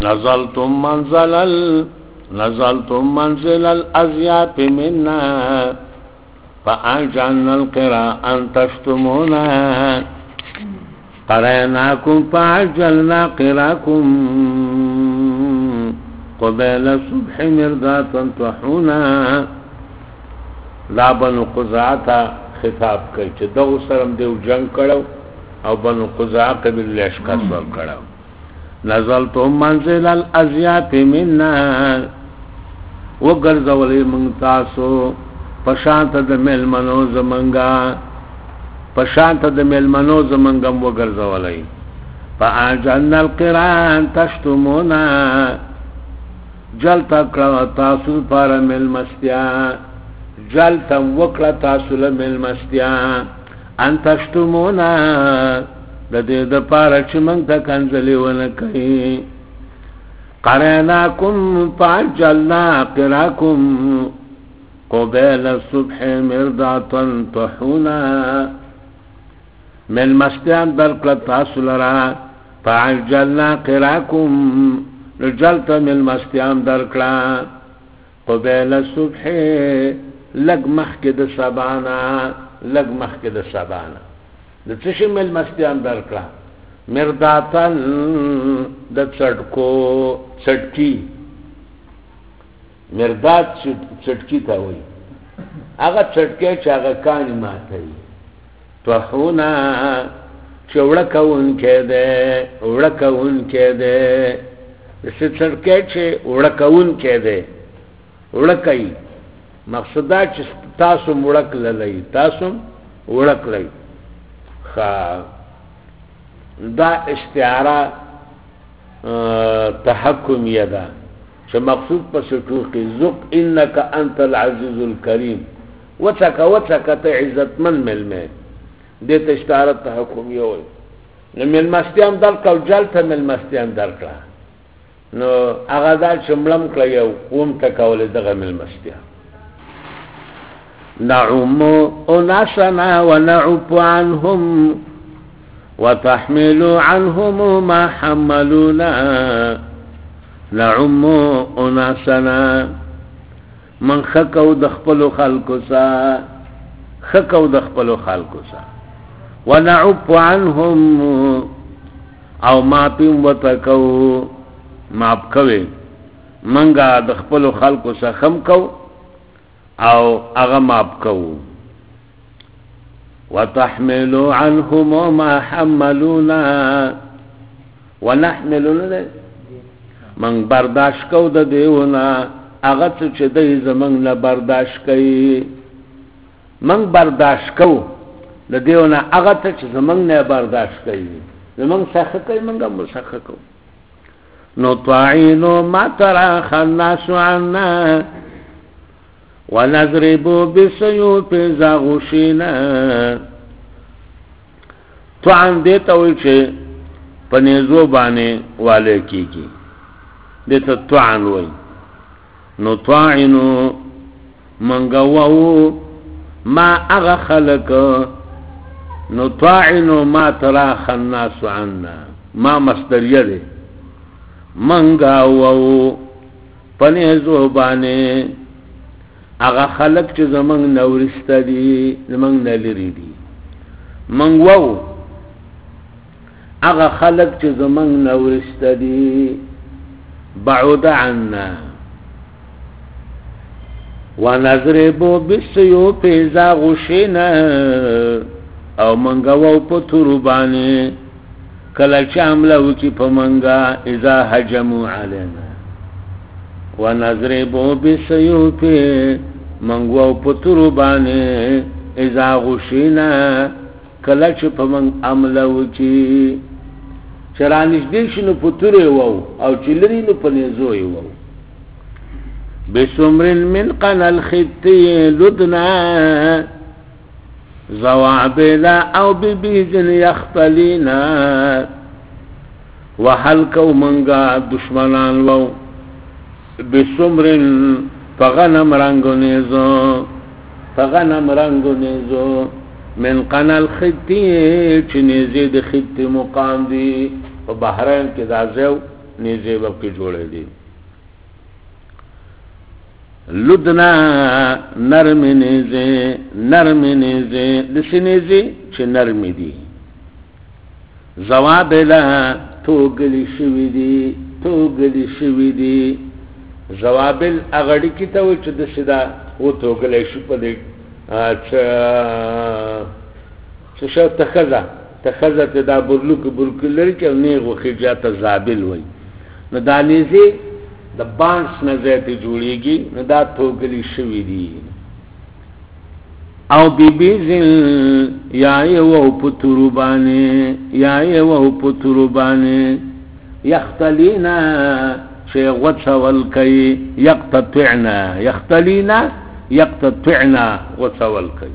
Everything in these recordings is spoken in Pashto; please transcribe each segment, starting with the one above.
نزلتم منزل الأزياف منا فأجعلنا القراء أن تشتمونا قرأناكم فعجلنا قراءكم قبيل الصبح مرضاة طحونا. دا بنو قزاعتا خطاب کوي چې دغه سرم دیو جنگ کړو او بنو قزاع قبیل لشکر ور کړو. نزلتم منزل الازیاف منا وګرځولې مونږ تاسو پشانت د ملمنو زمنګا پشانت د ملمنو زمنګم وګرځولې فاجعلنا القران تشتمونا جلتا کړه تاسو پر ملمستیا جلتا وکړه تاسو له ملمستیا ان تشتمونا د دې د پاره چې موږ ته کنځلې ونه کوي. قرأناكم فعجلنا قراءكم قبيل الصبح مرضاة طحونا ملمستیان درکړه تاسو لرا فعجلنا قراءكم رجلت ملمستیان درکړه قبيل الصبح لګ مخکې د سبانا لګ مخکې د سبانا د څه ملمستیان درکړه مرداتن د چټکی مردات چټکی ته وایي هغه چټکی چې هغه کانی ماته طحونا چې وړکون کېده وړکون کېده څه چټکی چې وړکون کېده وړکای مقصد دا چې تاسو وړک للی تاسو وړک للی دا استعاره تحکمیه ده چې مقصود پس ټوکی ذق انک انت العزیز الکریم وڅکه ته عزتمن ملمه دې ته استعاره تحکمیه وي. نو ملمستیان درکړه جلته ملمستیان درکړه نو هغه دا چملم کړه یو قوم ته کولې دغه ملمستیان. نعم أناسنا ونعف عنهم وتحمل عنهم ما حملونا. نعم أناسنا من خکو دخپل خلقو سا خکو دخپل خلقو سا ونعف عنهم او ما پیم وتکو ماپ کوي منګه دخپل خلقو سا خم کو او اغا ماب کو وتحملوا عنهم ما حملونا ونحملونا من برداشت کو د دیونا اغا چې دای زمنګ نه برداشت کوي من برداشت کو د دیونا اغا چې زمنګ نه برداشت کوي زمنګ څخه کوي منګه مسخه کو نو طاعینو ما ترى خناس عنا ونضربوا بالسيوف زاغوشینا. طعن دیتا ہوئی چھے پنیزو بانے والے کی دیتا طعن ہوئی نو طاعنو منگوو ما اغا خلق نو طاعنو ما تراخ الناس عنا ما مصدریه دے منگوو پنیزو بانے اغا خلق چې زمنګ نورسته دي زمنګ نلری دي منغو اغا خلق چې زمنګ نورسته دي بعد عنا ونضربو بالسيوف اذا غشينا او منغو په تربانه کله چې حمله وکي په منغا اذا هجموا علينا ونضربو بالسيوف منغو پترو بانے اذا غشینا کلچ پا من عملو چی چرانش دیشنو پترو وو او چلرینو پنیزوی وو بسمر من قنا الخطی لدنا زوابلا او ببیزن یختلینا وحلکو منگا دشمنان وو بسمر فغنم رنگو نیزو من قنال خطی چه نیزی دی خطی مقام دی و بحرین که دا زیو نیزه وقت جوڑے دی لدنا نرم نیزه دسی نیزه چه نرم دی زوابلا توگلی شوی دی زوابل اغڑی کی تاوی چه دسی دا او توگلی شو پا دی چه شو تخزه تی دا برلوک لری که نیغ و خیجات زابل وی نو دا نیزه دا بانس نزیتی جوڑیگی نو دا توگلی شوی دی او بیزن یای وو پتروبانی یختلینا چه غوچول کئی یقتطعنا غوچول کئی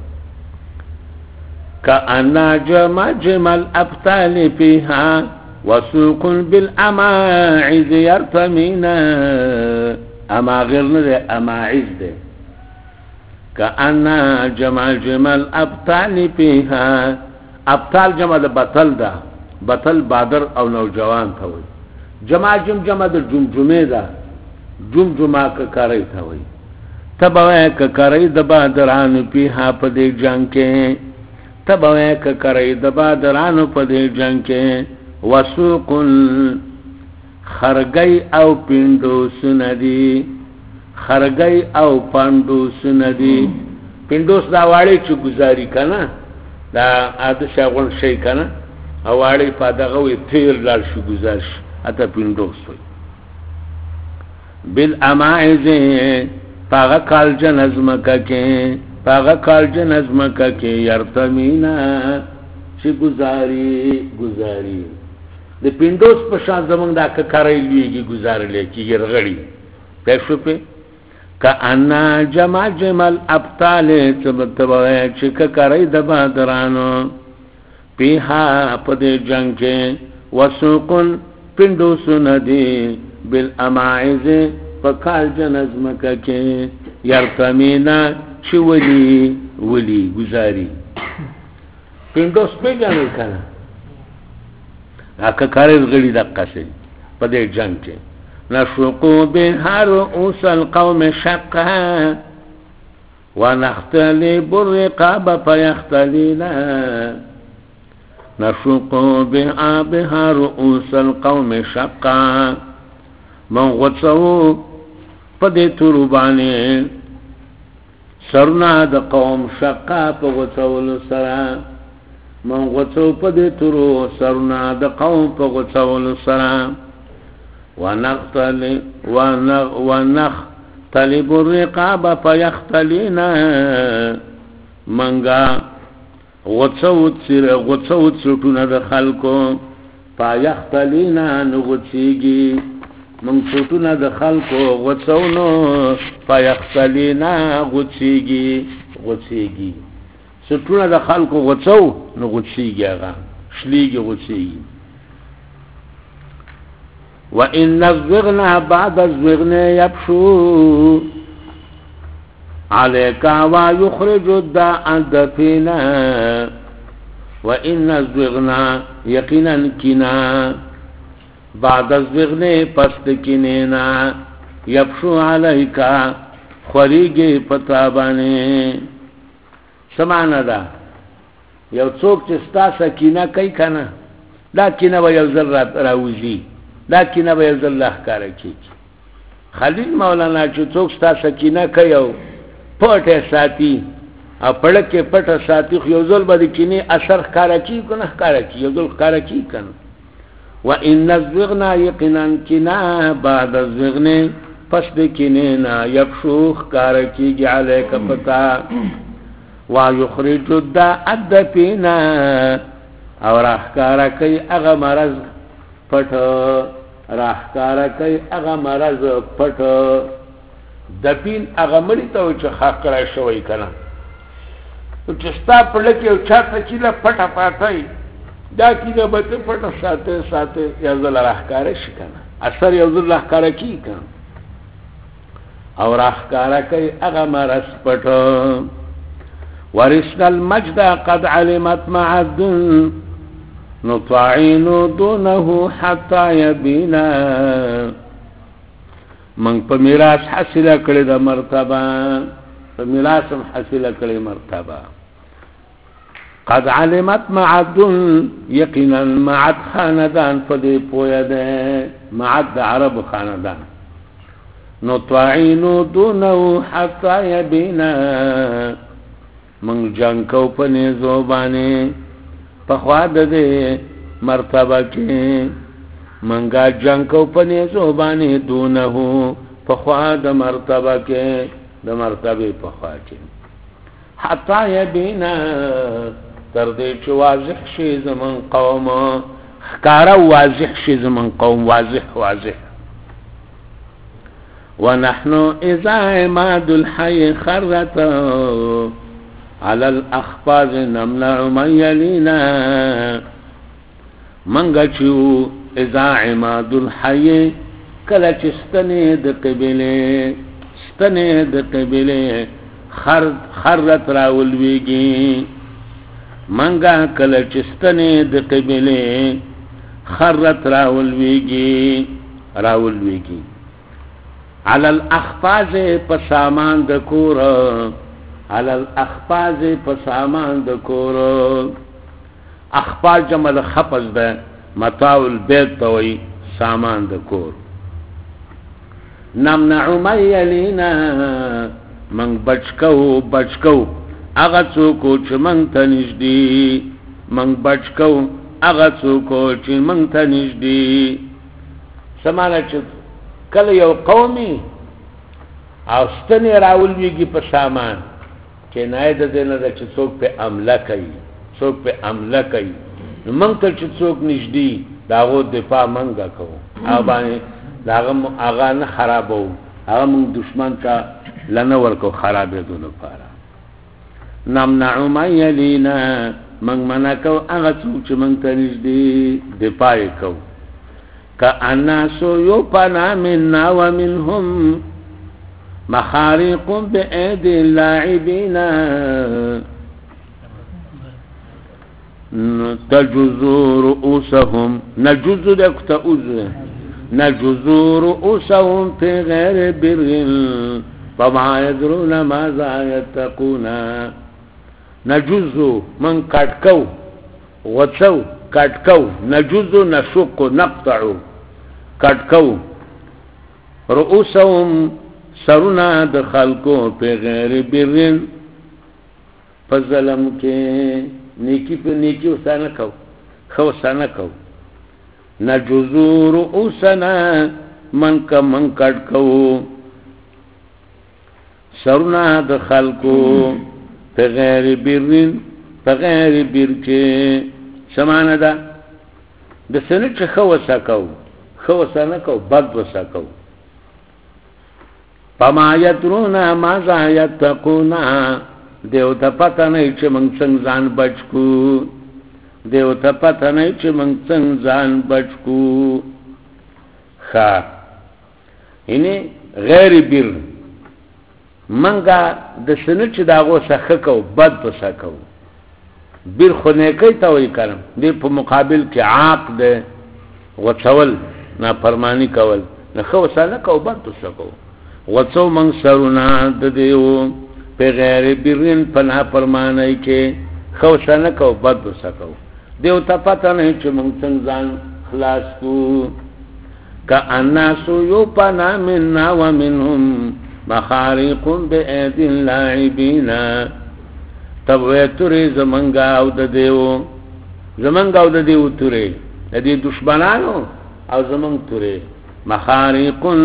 کأنا جمع الابطال فيها وسوق بالاماعز يرتمينا اما غيرنا ده اماعز ده كأنا جمع الابطال فيها ابطال جمع ده بطل بادر او نوجوان تھوئی جمع ده جمجمه ده جمجمه که کاری تھوئی تبوئے که کاری ده بادران فيها پده جنگ کے تبوئے که کاری ده بادران پده جنگ کے وسوق خرگئی او پندوس ندی پندوس دا واڑی چو گزاری کنا دا آدش اغن شئی کنا واڑی پا دغوی تیر لال شو گزار شو اتا پندوس ہوئی بالاماعز پاغا کالجن ازمکا کے یرتمینا چی گزاری د پندوس په شان زمونږ دا ککرای لیږي گزارلې کېږي رغړي پوه شو پې کأنا جمع الابطال تبوی چې ککرای د بادرانو پیها په دې جنګ کې وسوقن پندوسونه دي بالاماعز په کالجن ازمکه کې یرتمینا چې ولی گزاري پندوس پیژنئ کنه اکا کارز غلی دقا سی پا دے جنگ کے نشقو بها رؤوس القوم شقا ونختلب الرقاب فيختلينا نشقو بها رؤوس القوم شقا من غصو پا دے تروبانی سرنا دا قوم شقا پا غصو لسرا من غصو پا دی ترو سرنا دا قوم پا غصو لسرا ونختلب الرقاب پا یختلینا منگا غصو سرطونا دا خلکو پا یختلینا نغصیگی من سرطونا دا خلکو غصونو پا یختلینا غصیگی سټونه د خلکو غوڅو نو غوڅیږي هغه شلیږي غوڅیږي وان الزغنا بعد الزغنا يبشو عليك ويخرج الداء دفينا وان الزغنا يقينا كنا بعد الزغنا پست كنينا يبشو عليك خريجي پتابانه سمانا دا یو څوک چې ستا سکینه کوي کنه دا کینه به یو ځل راوځي دا کینه به یو ځل ښکاره کېږي خلیل مولانا چې څوک ستا سکینه کوي او پټه ساتي او پړکې پټه ساتي خو یو ځل به د کینې اثر ښکاره کېږي که نه ښکاره کېږي یو ځل ښکاره کېږي که نه وان الزغنا یقینا کینه بعد الزغنې پس د کینې نه یبشو ښکاره کېږي علیک پتا ويخرج الداء دفينا او راحکارا کئی اغا مرض پت دفین اغا مری تاوی چه خاک کرای شوی کنا چستا پڑلکی او چاہتا چیلا پتا پاتای دا کینا بطن پتا ساتے یوزل راحکارا شکنا اثر یوزل راحکارا کی کنا او راحکارا کئی اغا مرض پت ورثنا المجد قد علمت معد نطعين دونه حتى يبينا من په میراث حاصله کړی د مرتبه په میراث هم حاصله کړی مرتبه قد علمت معد یقینا معد خاندان په دې پوهه ده معد عرب خاندان نطعين دونه حتى يبينا من جنگ کو په نيزو باندې په خوا د دې مرتبه کې منګه جنگ کو په نيزو باندې دونه په خوا د مرتبه کې د مرتبه په خوا کې حتى يبينا تر دې چې واضح شي زمون قوم ښکارا واضح شي زمون قوم واضح ونحن اذا عماد الحي خرت على الاخفاض نمنع من يلينا منګه چې اذا عماد الحي کله چې ستنې د قبله خرت راولويږي منګه کله چې ستنې د قبله خرت راولويږي على الاخفاض په سامان د کور على الاخفاض په سامان د کور اخفاض جمع د خفض ده متاع البيت توي سامان د کور نمنع من يلينا من بچکو اغه څوک چې من ته نږدې من بچکو اغه څوک چې من ته نږدې سمانه چې کله یو قومي او ستنې راولويږي په سامان چې نه د دې نه چې څوک په عمله کوي موږ ته چې څوک نږدې داغو دفاع منګه کوو او باندې هغه نه خرابو هغه موږ دشمن ته لنه ورکو خرابېدو لپاره نمنع من يلينا موږ منع کوو هغه څوک چې موږ ته نږدې دفاع کوو كالناس يبنى منا ومنهم مخارق بأيدي اللاعبين تجز رؤوسهم نجز رؤوسهم في غير بر فما يدرون ماذا يتقون نجز من كاتكو وتسو کټکو نجز نشق نقطع کټکو رؤوسهم سرنا د خلقو په غیر برن په ظلم کې نیکی په نیکی وسانه کو خو وسانه کو نجز رؤوسنا من کټکو سرنا د خلقو په غیر برن په غیر بر کې سمانه ده د سنت چې خو وسانه کو بد وسکو پما یترونا ماذا یتقون دیو ته پته نه چې موږ څنګه ځان بچو دیو ته پته نه چې موږ څنګه ځان بچو ښا اینه غیر بیر منګه د سنت چې داغو سخه کو بد وسکو بیر خو نیکی تا وی کرم دی په مقابل کې عاق ده غڅول نا فرمانی کول نه خو ساله کو بد وسکو غڅو من سرنا د دیو په غیر بیرین پنا فرمانی کې خو ساله کو بد وسکو دیو ته پته نه چې مونږ څنګه ځان خلاص کو كالناس يبنى منا ومنهم مخارق بأيدي اللاعبين تب وی توری زمنگا او د دیو توری د دې دشمنانو او زمنګ توری مخارقن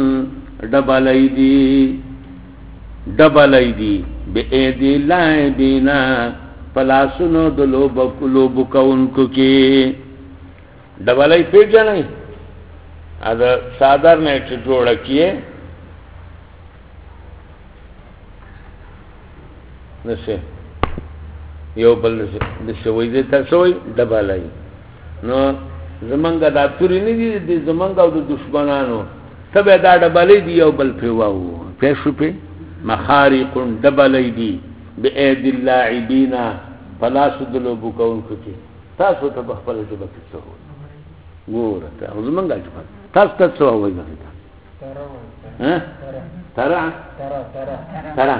ډبل ایدی بأيدي اللاعبين پلاسونو د لوب کوونکو کې ډبل ای پیژنې ادا صادر نه چې جوړه کیه نشه یو بل نشه وې دې تاسو وې ډبلای نو زمنګ دا توري نه دي زمنګ او د دشمنانو تبه دا ډبلې دی یو بل په واو پېښو په مخارق ډبلې دی بأيدي اللاعبين فلا سدلوا بكون كتي تاسو ته په خپل ژبه کې څه وایي ګوره ته زمونږ ژبه تاسو ته څه وایي ترى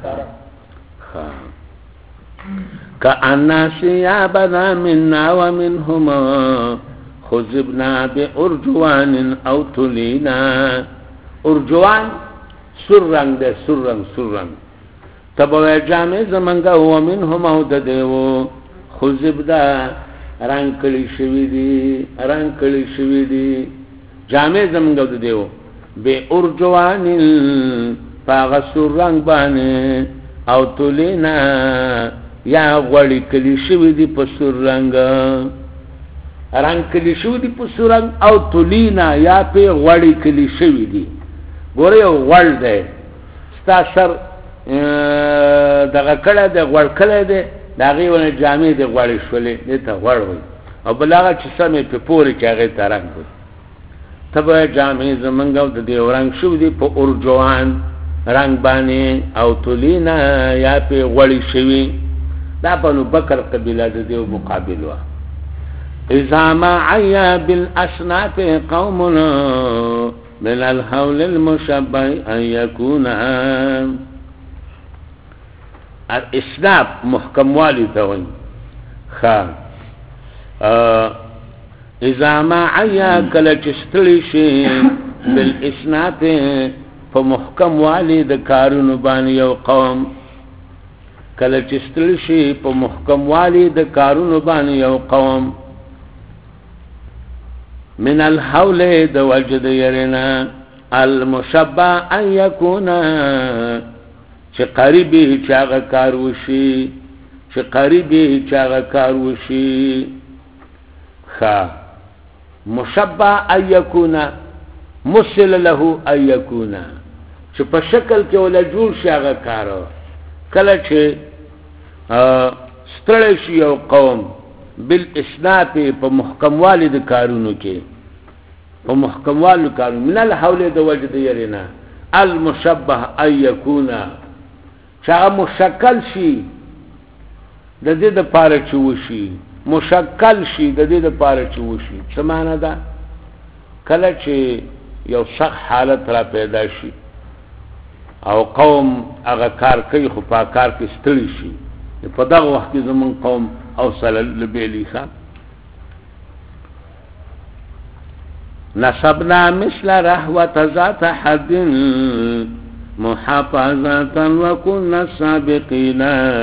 كأن ثيابنا منا ومنهما خذبنا بأرجوان أو تلينا أرجوان سرنگ ده سرنگ تبوی جامع زمنگا ومنهما ددیو خذبنا رنگ کلی شوی دی جامع زمنگا ددیو بأرجوان فاغسر رنگ بانه او تولینا یا غوڑی کلی شوی دی پسر رنگ کلی شوی دی پسر رنگ او تولینا یا پی غوڑی کلی شوی دی گوری غوڑ ده ستا سر دغه کله ده غوڑ کله ده داغی ونه جامع ده غوڑی شولی دیتا غوڑ وی او بلاغا چی سمی پی پوری که اغی تا رنگ بود تبا جامع زمنگو ده دیو رنگ شوی دی پا ارجوان رنگ بانی او تولینا یا پی غوڑی شوی دا بنو بکر قبیله ده دیو مقابل وا اذا ما عیا بالاسناف قومنا من الحول المشبه ان یکونا الاسناف محکم والی توی خواه اذا ما عیا کلچستلی شی بالاسناف په محکم والی د کارونو باندې یو قوم کله چې ستل شي په محکم والی د کارونو باندې یو قوم من الحول د وجد يرنا المشبع ان يكون چې قریبي چاغه کار وشي چې قریبي چاغه کار وشي خا مشبع ان يكون مثل له ان يكون چې په شکل کې ولا جوړ شي هغه کار کله چې ستړی شي یو قوم بالاسناف په محکم والد کارونو کې په محکم والد کارونو من الحول د وجد يرنا المشبه ان يكون چې هغه مشکل شي د دې د پاره چې وشي مشکل شي د دې د پاره چې وشي څه معنا ده کله چې یو سخت حالت را پیدا شي او قوم هغه کار کوي خو په کار کې ستړي شي په دغه وخت کې زمون قوم اوصل لبیلی خان نصبنا مثل رحوة ذات حد محافظة وكنا سابقين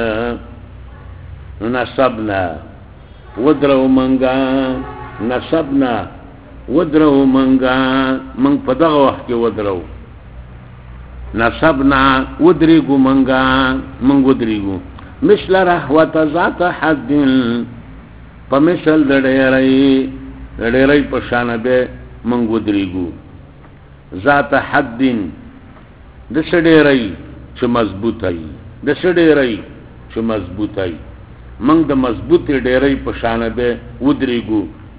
نصبنا ودرو منگا نصبنا ودرو منگا من په دغه وخت کې ودرو نصبنا ودریگو منگا من ودریگو مثل رحوة ذات حد پا مثل دڑیرائی پشانه بے من ودریگو ذات حد دس ڈیرائی چه مضبوطائی دس ڈیرائی چه مضبوطائی من د مضبوط ډیرای پشانه به ودریګو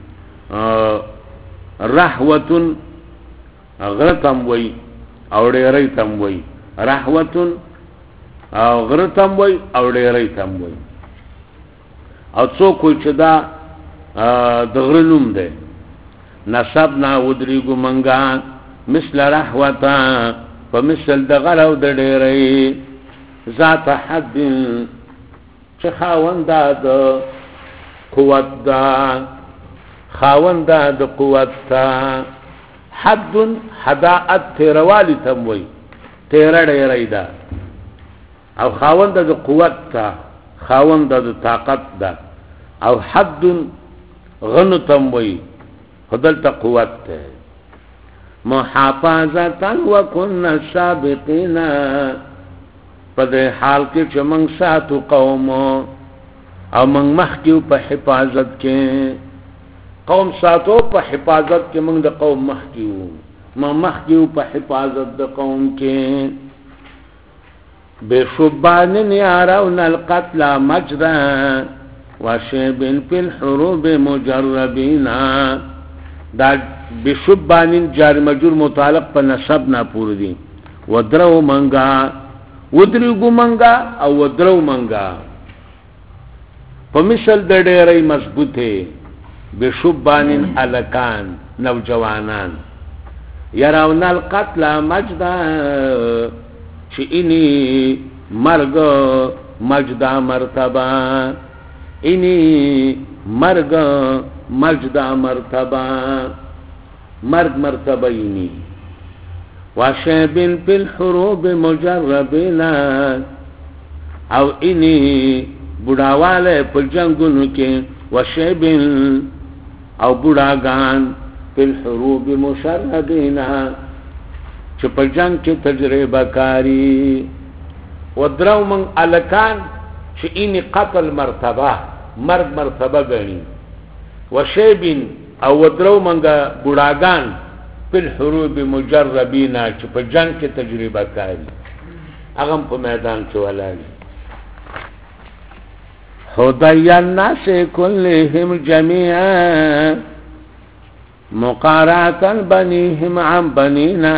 رحوتن غرتم وی او ډیرای تم وی رحوتن او غرتم وی او ډیرای تم وی او څوک چې دا د غرنوم ده نسبنا ودریګو منګا مثل رحوتا فمثل د غلو د ډیرای ذات حد چه خاونده د قوت دا خاونده د قوت تا حد حداعت تیروالی تموی تیره ډیری دا او خاونده د قوت تا خاونده د طاقت دا او حد غنو تموی خدل تا قوت تا محافظتا وکن سابقین په دې حال کې چې موږ ساتو قوم او موږ مخکیو په حفاظت کې قوم ساتو په حفاظت کې موږ د قوم مخکیو په حفاظت د قوم کې بشبان يرون القتل مجرا وشيب في الحروب مجربين دا بشبان جار مجرور متعلق په نسب نه پور دي ودرو منګا ودریگو منگا او ودرو منگا په مثل د ډېرې مضبوطه بشبان الکان نوجوانان يرون القتل مجدا چې اني مرګ مجدا مرتبه اني مرګ مجدا مرتبه مرګ مرتبه اني وشاب في الحروب مجربين او اني بډاواله په جنگونو کې وشاب او بډاګان په الحروب مشربين چې په جنگ کې تجربه کاری ودرو من الکان چې اني قتل مرتبه مرګ مرتبه غني وشاب او ودرو منګه بډاګان په الحروب مجربين چې په جنگ کې تجربه کاری هغه په میدان کې ولالي هدى الناس كلهم جميعا مقارعة بنيهم عن بنينا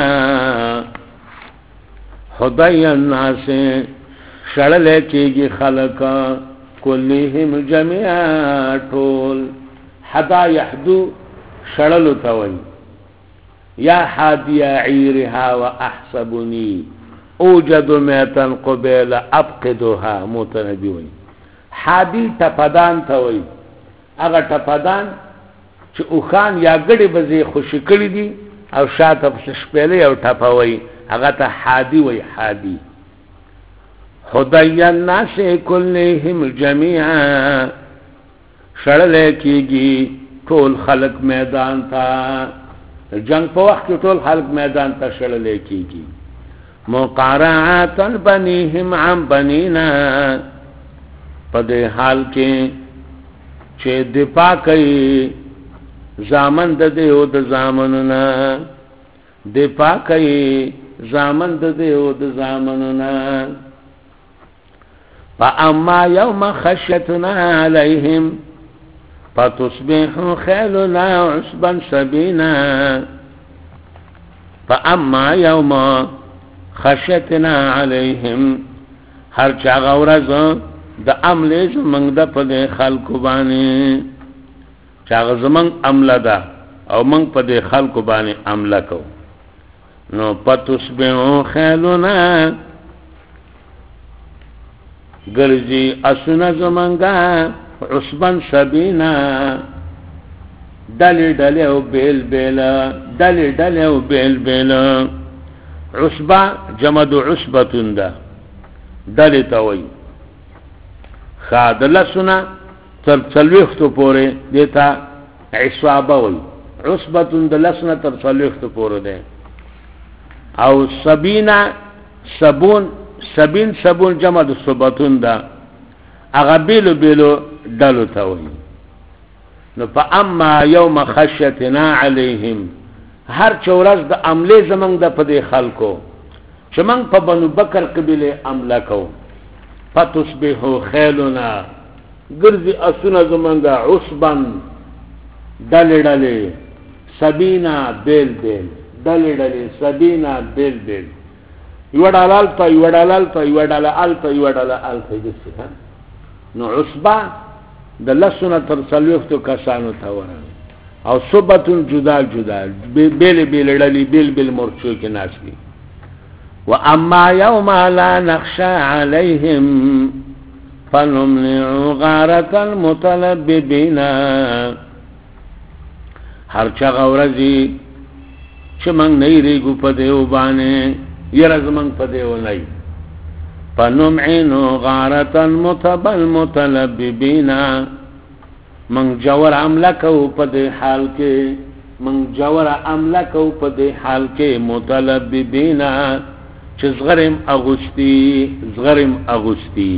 هدى الناس شړل کېږي خلق كلهم جميعا طول حدا يحدو شړل توي يا حادي عيرها واحسبني اوجد ميتا قبيل ابقدها متنبي حادی ټپدان ته وای هغه ټپدان چې اوخان یا ګډي بزي خوشی کړی دي او شاته شپېلې او ټپوي هغه ته حادی وای حادی هدى الناس كلهم جميعا شړل کېږي ټول خلق میدان ته جنگ په وخت ټول خلق میدان ته شړل کېږي مقارعات بنيهم عن بنينا په دې حال کې چې دفاع کوي زامن د دې او د زامنونه دفاع کوي زامن د دې او د زامنونه فاما يوم خشيتنا عليهم فتصبح خيلنا عصبا سبينا فاما يوم خشيتنا عليهم هر چا غورز د عمله زمنګ د په خلکو باندې چاغه زمنګ عمله ده او موږ په دې خلکو باندې عمله کو نو پتوسبو خیلنا ګرځي اسونه زمنګا عصبن سبینا دلی دلی او بیل بیل دلی دلی او بیل بیل عصبه جمد عصبتون ده دلی توي خاد لسنا تر څلوختو پورې دیتا عصابه وي عصبتون د لسنا تر څلوختو پورې ده او سبینا سبون سبین سبون جمع د صبتون ده هغه بیلو بیلو دلو ته وي نو فاما يوم خشيتنا عليهم هر چورز د عمله زمنګ د پدې خلکو چې موږ په بنو بکر قبيله عمله کوو فتصبحو خیلنا گرزی اسونا زمانگا عصبان ڈلی ڈلی سبینا بیل بیل ڈلی ڈلی سبینا بیل بیل یوڑال آلتا یوڑال آلتا یوڑال آلتا یوڑال آلتا جسی ها نو عصبا دا لسونا تر سلوفتو کسانو تاورا او صبتون جدا جدا بیل بیل ڈلی بیل بیل مرچو کی ناس بی وَأَمَّا يَوْمَ لَا نَخْشَى عَلَيْهِمْ فَنُمْنِعُ غَارَةَ الْمُتَلَبِّبِينَ هر چا غورزی چې موږ نه ریګو په دیو باندې یره زمنګ په دیو نه فَنُمْعِنُ غَارَةَ الْمُتَلَبِّبِينَ موږ جوړ عمله کوو په دې حال کې موږ جوړ عمله کوو په دې حال کې متلبِبِينَ چې زغرم اغسطی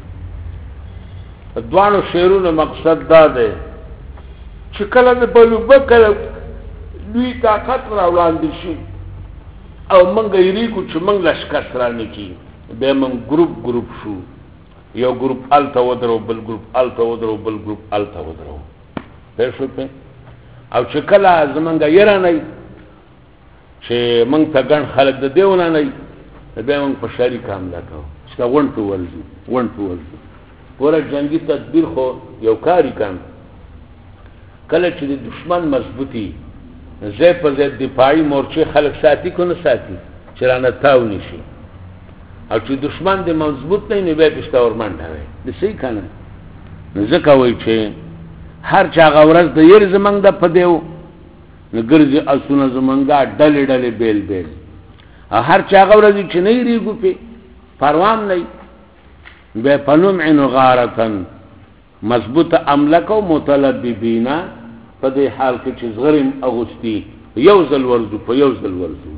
دوانو شعرونو مقصد دا ده چې کله د بلو بکر دوی طاقت را وړاندې شي او منګ یریکو چې منګ لشکر سره نکی به من ګروپ شو یو ګروپ الته ودرو بل ګروپ الته ودرو بل ګروپ الته ودرو به شو په او چې کله زمونږ یره نه چې منګ ته ګڼ خلک د دیونه نه به موږ په شریک حمله کوو چې ون ټو ولزو پورا جنگی تدبیر خو یو کاری کم کله چې د دشمن مضبوطی زی په زی دفاعی مورچه خلق ساتی کو نه ساتی چې رانه تاو نشي او چې دشمن د مضبوط نه نه به پښتا ورمنډه وي د صحیح کنه ځکه وای چې هر چا غورز د ير زمنګ د پدیو نګرځي اسونه زمنګا ډلې ډلې بیل بیل هر چا غورز چې نه ریګو په پروام نه به پنوم عن غارتن مضبوط املکو متلببینا په دې حال کې چې زغرم اغوستی یوزل ورزو په یوزل ورزو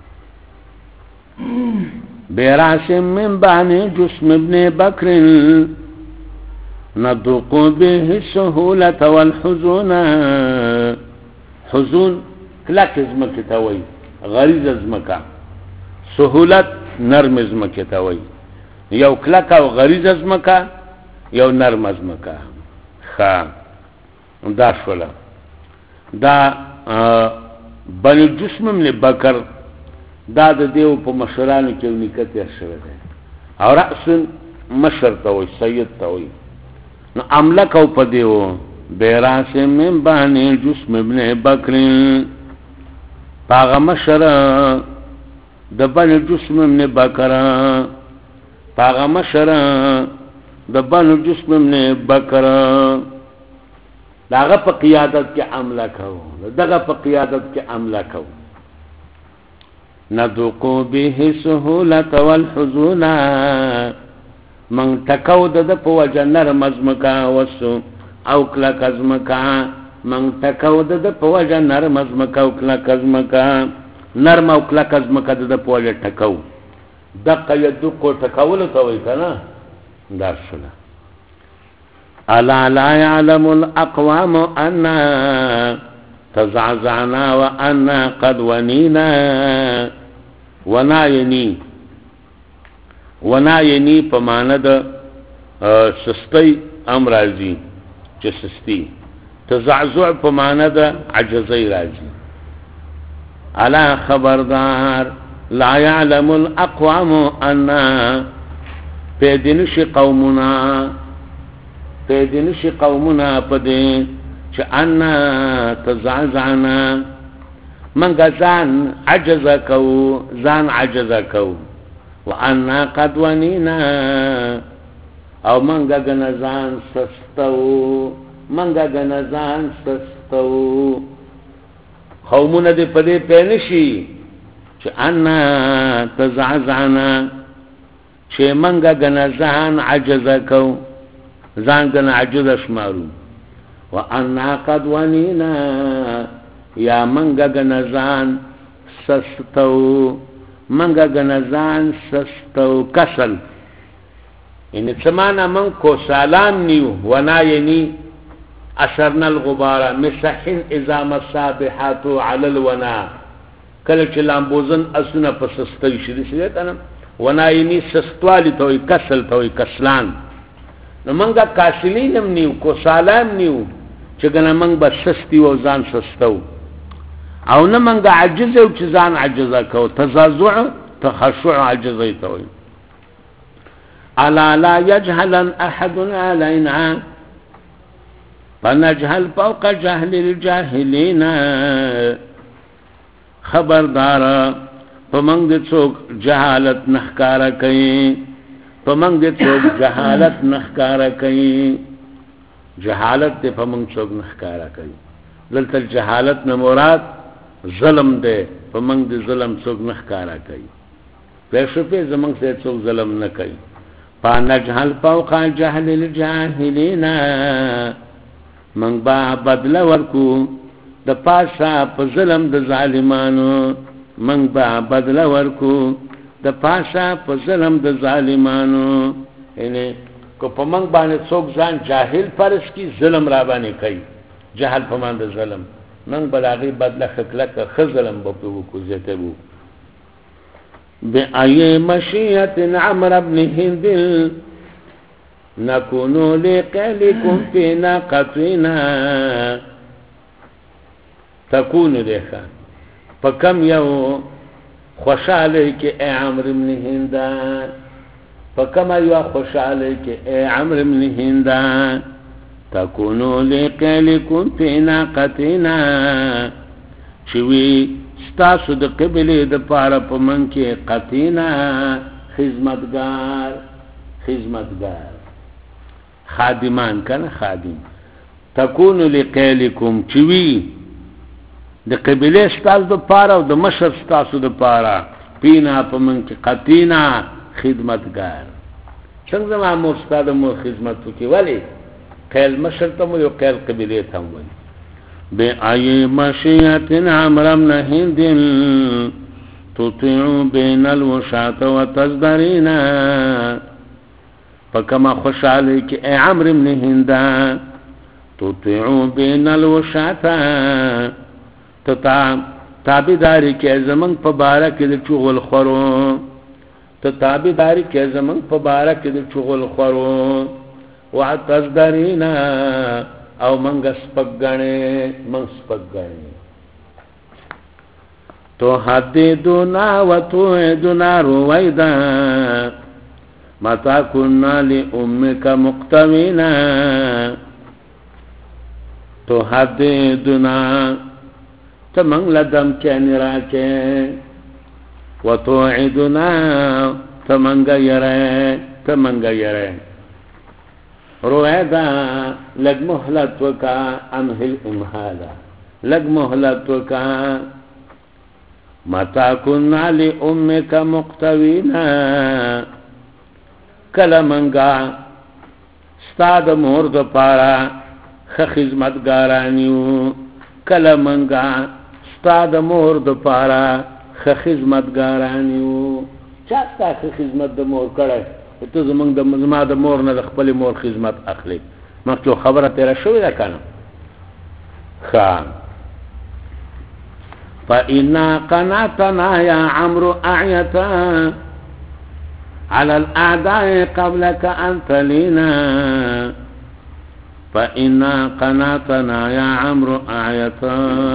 براسم من بانی جسم ابن بکر ندق به السهولة والحزون حزون کلک ازمکه تاوی غریز ازمکه سهولت نرم ازمکه تاوی یو کلک او غریز ازمکه یو نرم ازمکه خا دا شولا دا بنی جسم ابن بکر دا د دیو په مشرانو کې نکته شوه ده او رأس مشر توي سید توي نو املک او په دیو بیراس من بانی جسم ابن بکر پاغه مشر د بنی جسم ابن بکر پاغه مشر د بنی جسم ابن بکر داغه په قیادت کې املک او دغه په قیادت کې املک او ندقو به سهولة والحزون من تکود د په وجه نرم ازمکا وسو او کلک ازمکا من تکود د په وجه نرم ازمکا او کلک ازمکا نرم او کلک ازمکا د په وجه ټکو دقه یدقو ټکول ته وای کنه درشله الا لا يعلم الاقوام ان تزعزعنا وان قد ونينا وناینی په معنی د سستی امر راځي چې سستی تزعزع په معنی د عجزی راځي الا خبردار لا يعلم الاقوام ان پیدنش قومنا پدې چې ان تزعزعنا منگا زان عجز کو وانا قد ونینا او منگا گنزان سستو قومونه دې پدې پېنشي چې انا تزعزعنا چې منگا گنزان عجز کو ځان گنا عجز شمارو وانا قد ونینا یا منگا گنزان سستو کسل یعنی سمانا من کو سالان نیو ونایانی اثرنا الغبارا مسحن اذا مصابحاتو علی الونا کل چلان بوزن اسونا پا سستوی شدی سلیتانا ونایانی سستوالی توی کسل توی کسلان نو منگا کاسلینم نیو کو سالان نیو چگنا منگ با سستی و زان سستو او نه منګه عجز او چې ځان عجزه کو تزازع تخشع عجزه توي الا لا يجهل احد علينا فنجهل فوق جهل الجاهلين خبردار پمنګ د څوک جهالت نخکارا کوي پمنګ د څوک جهالت نخکارا کوي جهالت د پمنګ څوک نخکارا کوي دلته جهالت نه مراد ظلم دے پمنگ دے ظلم څوک نخکارا کوي پیسو پہ زمنگ سے څوک ظلم نہ کوي پا نجهل فوق جهل الجاهلین من با بدل ورکو د پاسا په ظلم د ظالمانو من با بدل ورکو د پاسا په ظلم د ظالمانو یعنی کو پمنگ باندې څوک ځان جاهل پرس کی ظلم را باندې کوي جهل پمن د ظلم من بلاغی بدل خکلک خزلم بپو کو زیتبو بأي مشيئة عمرو بن هند نكون لقلكم في ناقتنا تكون لك فكم يو خوشاله کې عمرو بن هند فکما یو خوشاله کې اے عمرو بن هندا تکونو لقلکم فی ناقتنا چوی ستاسو د قبله د پاره په من کې قتینا خدمتگار خادمان کنه خادم تکونو لقلکم چوی د قبله ستاسو د پاره او د مشر ستاسو د پاره پینا په من کې قتینا خدمتگار څنګه ما مستاد مو خدمت کوي ولی قیل مشر تم یو قیل قبیله تم ولی بے آئی مشیت عمرو بن هند تطیع بین الوشاة و تزدرینا فکما خوشحالی که اے عمرو بن هند تطیع بین الوشاة تابداری که زمان پبارک ده چغل خورو تابداری که زمان پبارک ده چغل خورو وعتزدرینا او منگ سپگنے تو حددنا و توعدنا رویدا متا کننا لأمک مقتوینا تو حددنا تمنگ لدم کینی راکے و توعدنا تمنگ یرے رویدا لگ محلت وکا امہل امحالا لگ محلت وکا متا کننا لأمک مقتوینا کل منگا ستاد مورد پارا خخزمتگارانیو کل منگا ستاد مورد پارا خخزمتگارانیو چاستا خخزمت دا مور کڑے تو زمان زما د مور نه د خپل مور خدمت اخلي مخکې خبره تیره شوې ده کنه خان فإنا قناتنا يا عمرو أعيتا على الأعداء قبلك أنت لنا فإنا قناتنا يا عمرو أعيتا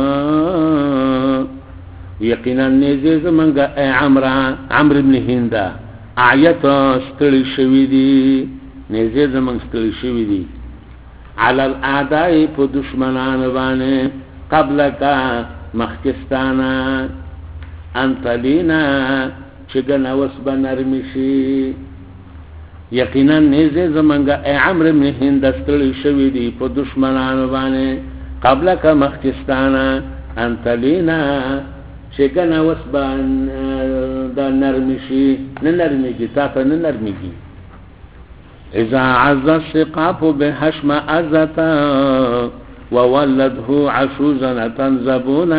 يقينا نزيز منك اي عمرو بن هندا آیت ستړي شوی دی نزه زمون ستړي شوی دی علی الاعداء په دشمنان باندې قبل کا مخکستانا انت لینا چې ګنا وسب نرمشي یقینا نزه زمونږه ای عمرو بن هند ستړي شوی دی په دشمنان باندې قبل کا مخکستانا انت لینا شکنا وسبان دا نرمشي نرميږي تاسو نرميږي اذا عز الثقاب بحشم ازتا وولده عشوزا تنزبونا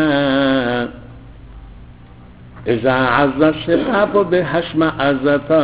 اذا عز الثقاب بحشم ازتا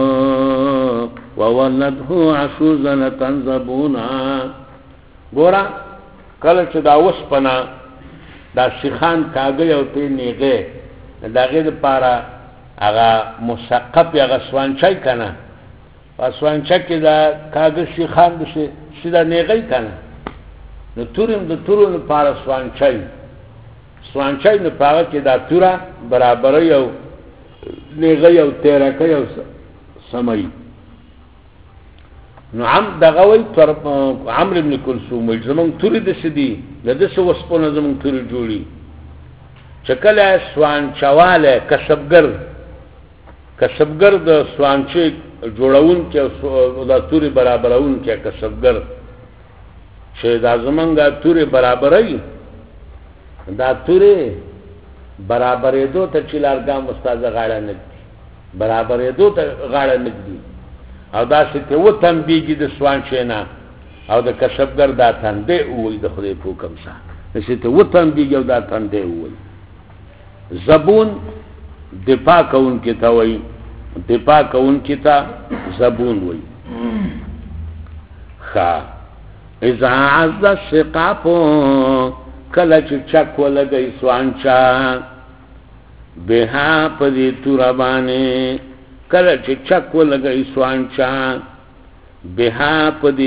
وولده عشوزا تنزبونا ګورا کله چې دا وسپنا دا شیخان کاغی او تی نیغه دا غیر پارا اغا مسقب یا اغا سوانچای کنه و سوانچای که دا کاغی شیخان بشه سیده نیغه کنه نو توریم دا تورو پارا سوانچای نو پاگه که دا تورا برابره یو نیغه یو تیرکه یو سمایی نو دغوی عمرو بن کلثوم وی زمون توری دسی دی لدس وسپونه زمون توری جوړي چکله سوانچواله کسبګر د سوانچې جوړون کې د توری برابرون کې کسبګر چې دا زمونږه توری برابرای دا توری برابرې دوه ته چلارګام استاد غاړه نه برابرې دوه ته غاړه نه دی او دا ستې و تنبیږي د سوانچینا او د کسبګر دا تندې وې د خدای په حکم سره ستې و تنبیږي او دا تندې وې زبون دفاع کون کی تا وې دفاع کون کی تا زبون وې خا اذا عز الثقاب کله چې چک ولګي سوانچا بها پدې توربانه کله چې چک ولګي سوانچا بها پدې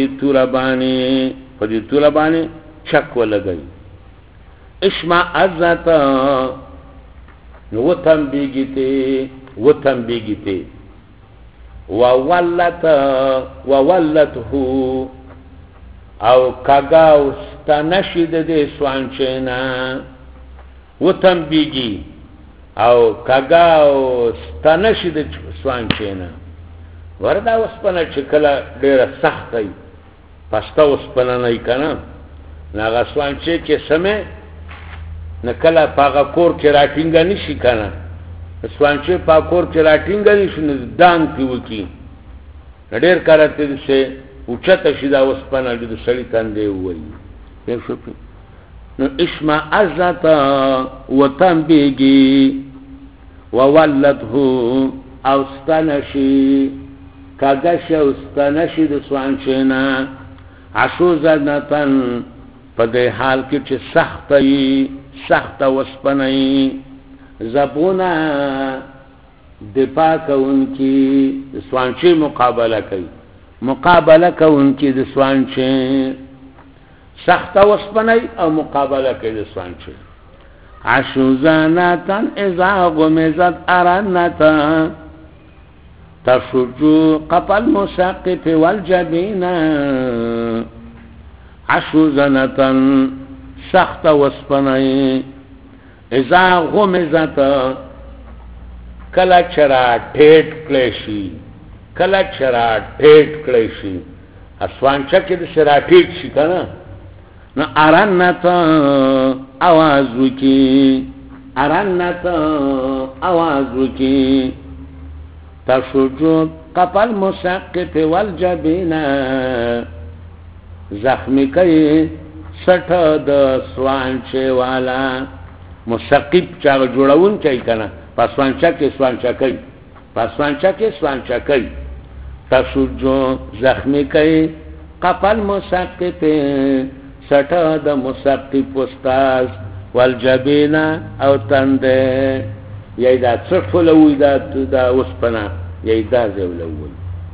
توربانه چک ولګي اسما عزت نو وتم بیگیته وولته او کاغا واستنشد دې سوانچینا وتنبیږي او کاغا واستنشد سوانچینا وردا وسپنه چې کله ډیره سخت وي پسته وسپنه نه کنه ناغه سوانچې کې سمې نه کله پاغه کور کې راټینګ نشي کنه سوانچې پا کور کې راټینګ نشي نه دان پیوکی ډېر کارته دي اوچته شي دا وسپنه د سړی تاندې وایي په شو نو اسما ازت وتنبیږي وولده او ستنشي کاغش او ستنشي د سوانچینا عشوزنتن په دې حال کې چې سخت وسپنای زبونا دفاع کوونکی د سوانچې مقابله کوونکی د سوانچې سخت وسپنای او مقابله کوي د سوانچې عشوزنتن اذا غمزت ارنتا تشجو قفل مسقف والجبين عشوزنتن سخت وسپنای اذا غمزت کلا چرا ټیټ کلیشي اسوانچا کې د شرا ټیټ شي کنه نو ارنت आवाज وکي تشجو قفل مسقف والجبینا زخمی کوي سټه د سوانچه والا مسقف چا جوړون کوي کنه پسوانچا کې سوانچا کوي تشجو زخمی کوي قفل مسقف سټه د مسقف استاد والجبینا او تنده یای دا څفلوي دا وسپنا یای دا زولوي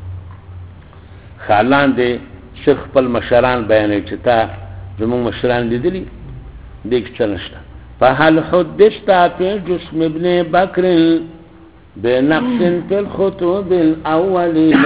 خالان دې شیخ خپل مشران بیانې چې تا زموږ مشران لیدلي دې څه نشته فهل حدثت في جسم ابن بكر بنقص في الخطوب الاولين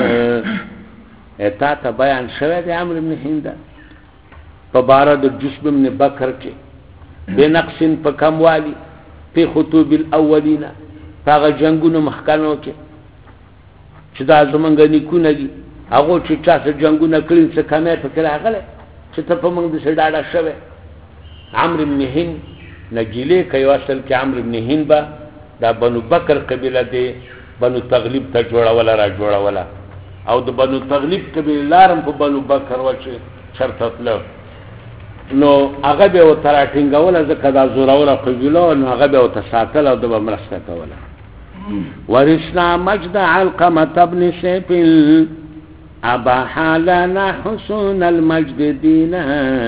اتا ته بیان شوی دی عمرو بن هند په بار د جسم ابن بکر کې بنقص په کموالی په خطوب الاولین هغه جنگونو مخکانو کې چې دا زمونږ نیکونه دي هغه چې تاسو جنگونه کړی څه کمه فکر راغله چې ته په موږ د سړاډه شوه عمرو بن هند نجیله کوي اصل کې عمرو بن هند با دا بنو بکر قبیله دی بنو تغلیب ته جوړوله او د بنو تغلیب قبیله لارم په بنو بکر وچه شرط تلو نو هغه به وتراټینګول ځکه دا زوراوله قبیله نو هغه به وتساتل او د مرسته کوله ورثنا مجد علقمه ابن سيف اباح لنا حسن المجد دينا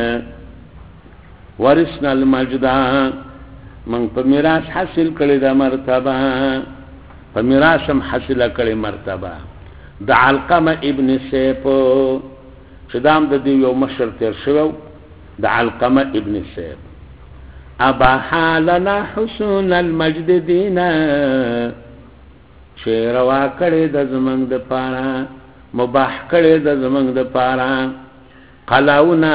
ورثنا المجد من په میراث حاصل کړي د مرتبه په میراث هم حاصل کړي مرتبه د علقمه ابن سيف چې دام د دې یو مشر تیر شوی د علقمه ابن سيف اباح لنا حسن المجد دينا شعر وا کړي د زمنګ د پاره مباح کړي د زمنګ د پاره قلاونا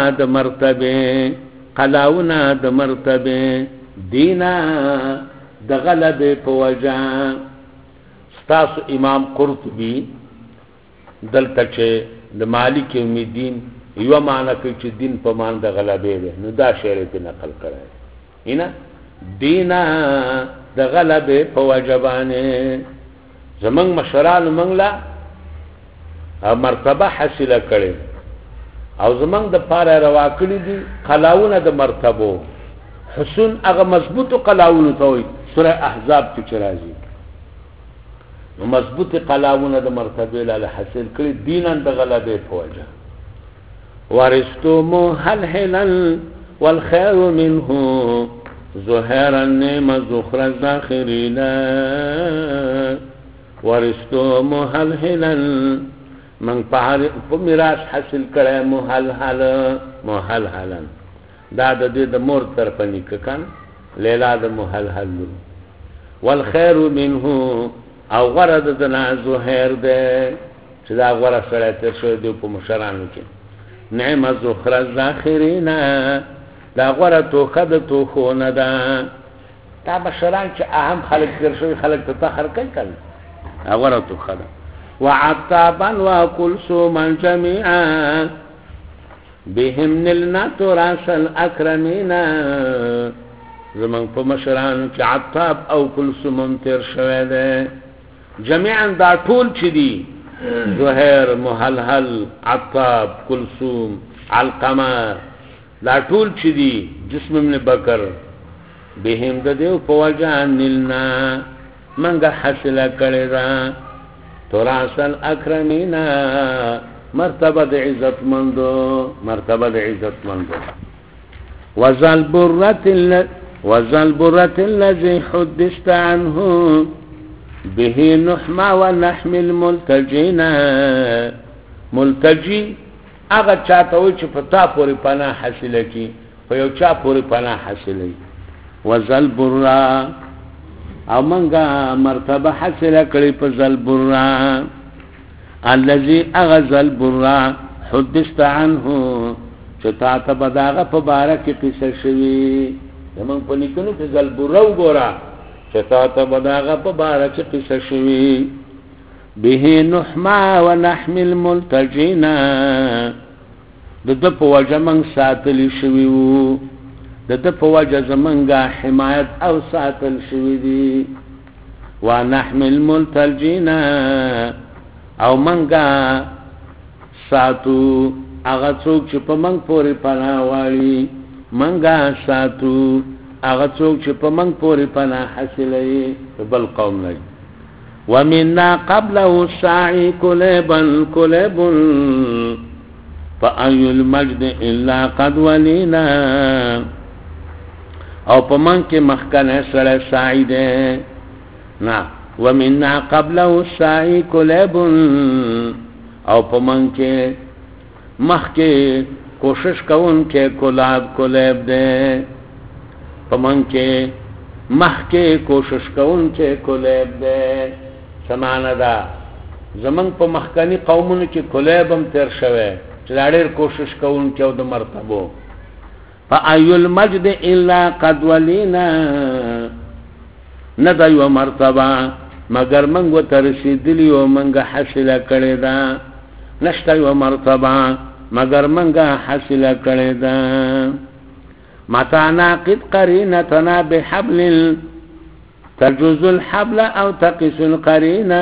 د مرتبه دینا د غلبه په وجه ستاسو امام قرطبي دلته چې د مالک یوم الدین یو معنی کوي چې دین په مان د غلبه ده نو دا شعر په نقل کړی اینا دینا د غلبه په وجبانه زمنګ مشران منګلا مرتبه حاصله کړي او زمنګ د پاره روا کړی دي قلاونه د مرتبه حسن هغه مضبوط قلاونه ته وي سوره احزاب کې راځي نو مضبوط قلاونه د مرتبه له حاصل کړي دینن د غلبه په وجه ورستم هلهلا والخير منه ظهرا نعم زخر الذاخرين ورستم هلهلا من په میراث حاصل کړه محلحلا دا د دې د مور طرف نیک کان لیلا د محلحل والخير منه او غره دنا زهیر ده چې دا غره سره تر شو دی په مشرانو کې نعم الزخر الذاخرین دا غره تو خد تو خو نه ده دا مشران چې اهم خلق تر شو خلق ته تخر کوي کله غره تو خد وعتابا وكلثوما جميعا بهم نلنا تراث الاكرمين زمن په مشران چې عتاب او کلثوم تر شوه ده جميعا دا ټول چې دي زهير محلحل عتاب کلثوم علقمه دا ټول چې دي جسم ابن بکر بهم د دیو په وجه نلنا منګه حاصله کړی دا تراث الاکرمین مرتبه د عزت مندو وذل برة الذي حدثت عنه به نحما ونحمي الملتجين ملتجي هغه چاته وي چې پتا پوری پناه حاصله کی په یو چا پوری پناه حاصله وذل برة او منګه مرتبه حاصله کړی په ذل برة الذي اغذل برة حدثت عنه چې تا ته بداغه په باره کې قصه شوی زمون په لیکنو کې ذل برة وګوره چې تا ته بداغه په باره کې قصه شوی به نحما ونحمي الملتجين د په وجه من ساتل شوی وو د په وجه زمونږه حمایت او ساتل شوی دی ونحمي الملتجين او منګه ساتو هغه څوک چې په منګ پورې پناه واړي منګه ساتو هغه څوک چې په منګ پورې پناه حاصلوي بل قوم نه ومنا قبله الساعي كليبا فأي المجد إلا قد ولينا او په من کې مخکنه سره ساعي ده نه ومنا قبله الساعي كليب او په من کې مخکې کوشش کوون کې کلیب ده په من کې مخکې کوشش کوون کې کلیب ده سمانه ده زمنګ په مخکنی قومونو کې کلیبم تیر شوه چې ډېر کوشش کوون کې او د مرتبو فأي المجد إلا قد ولينا ندا یو مرتبه مگر منگو ترسیدلی و منگا حاصله کړی دا نشتا یو مرتبه مگر منگا حاصله کړی دا متى ناقد قرينتنا بحبل تجوز الحبل او تقس القرينه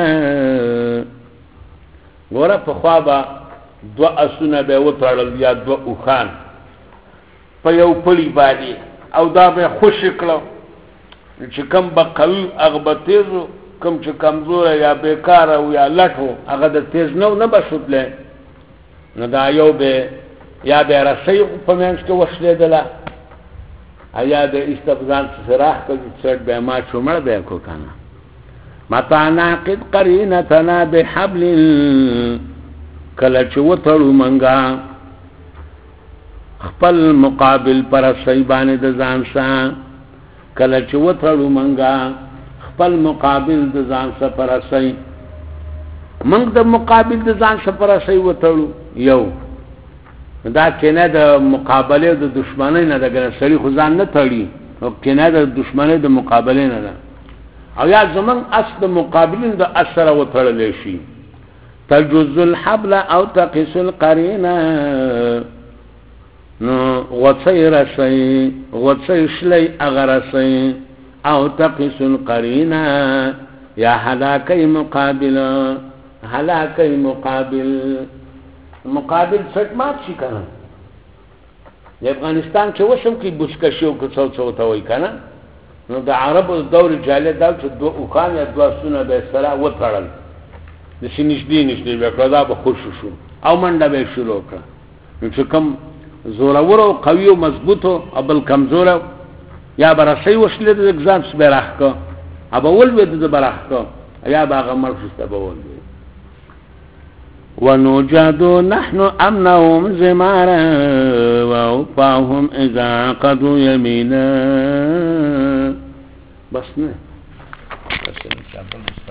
ګوره په خوابه دو اسونه به وتړل یا دو اوخان په یو پلی باندې او دا به خوش کړو چې کم به قوي هغه به تیز کم چې کمزور یا بیکار او یا لټو هغه د تیز نه بشوتله نو دا یو به یا به رسۍ په منځ کې وشلېدله یا د استفزان سراح کوي څټ به ما چومړ به کو کنه متى ناقد قرينتنا بحبل کله چې وتړو منګه خپل مقابل پر سیبانه د ځان سره کله چې وتړو منګه خپل مقابل د ځان سره پر سي منګ د مقابل د ځان سره پر سي وتړو یو دا کنه د مقابله د دشمنی نه دغه سړي خو ځان نه تړي او کنه د دشمنی د مقابله نه ده او یا زمون اصل مقابلین د اثر وتړل شي تجوز الحبل او تقس القرينه نو غوڅي شلي اغرسي او تقس القرينه یا هلاکي مقابل څټ مات شي کنه د افغانستان چې وشم کې بوسکشیو کو څو ته وای کنه نو د عربو دور جاله دا چې دوه اوخان یا دوه سونه به سره وتړل د نشدې به کړه به خوش شو او منډه به شروع کړه نو چې کوم زورور او قوي او مضبوط او بل کمزور یا برسي وشله د اگزام سره راخه ابا ول ود د براخه یا باغه مرفسته بول ونوجد نحن امنهم زمارا ووفاهم اذا قضوا يمينا بس نه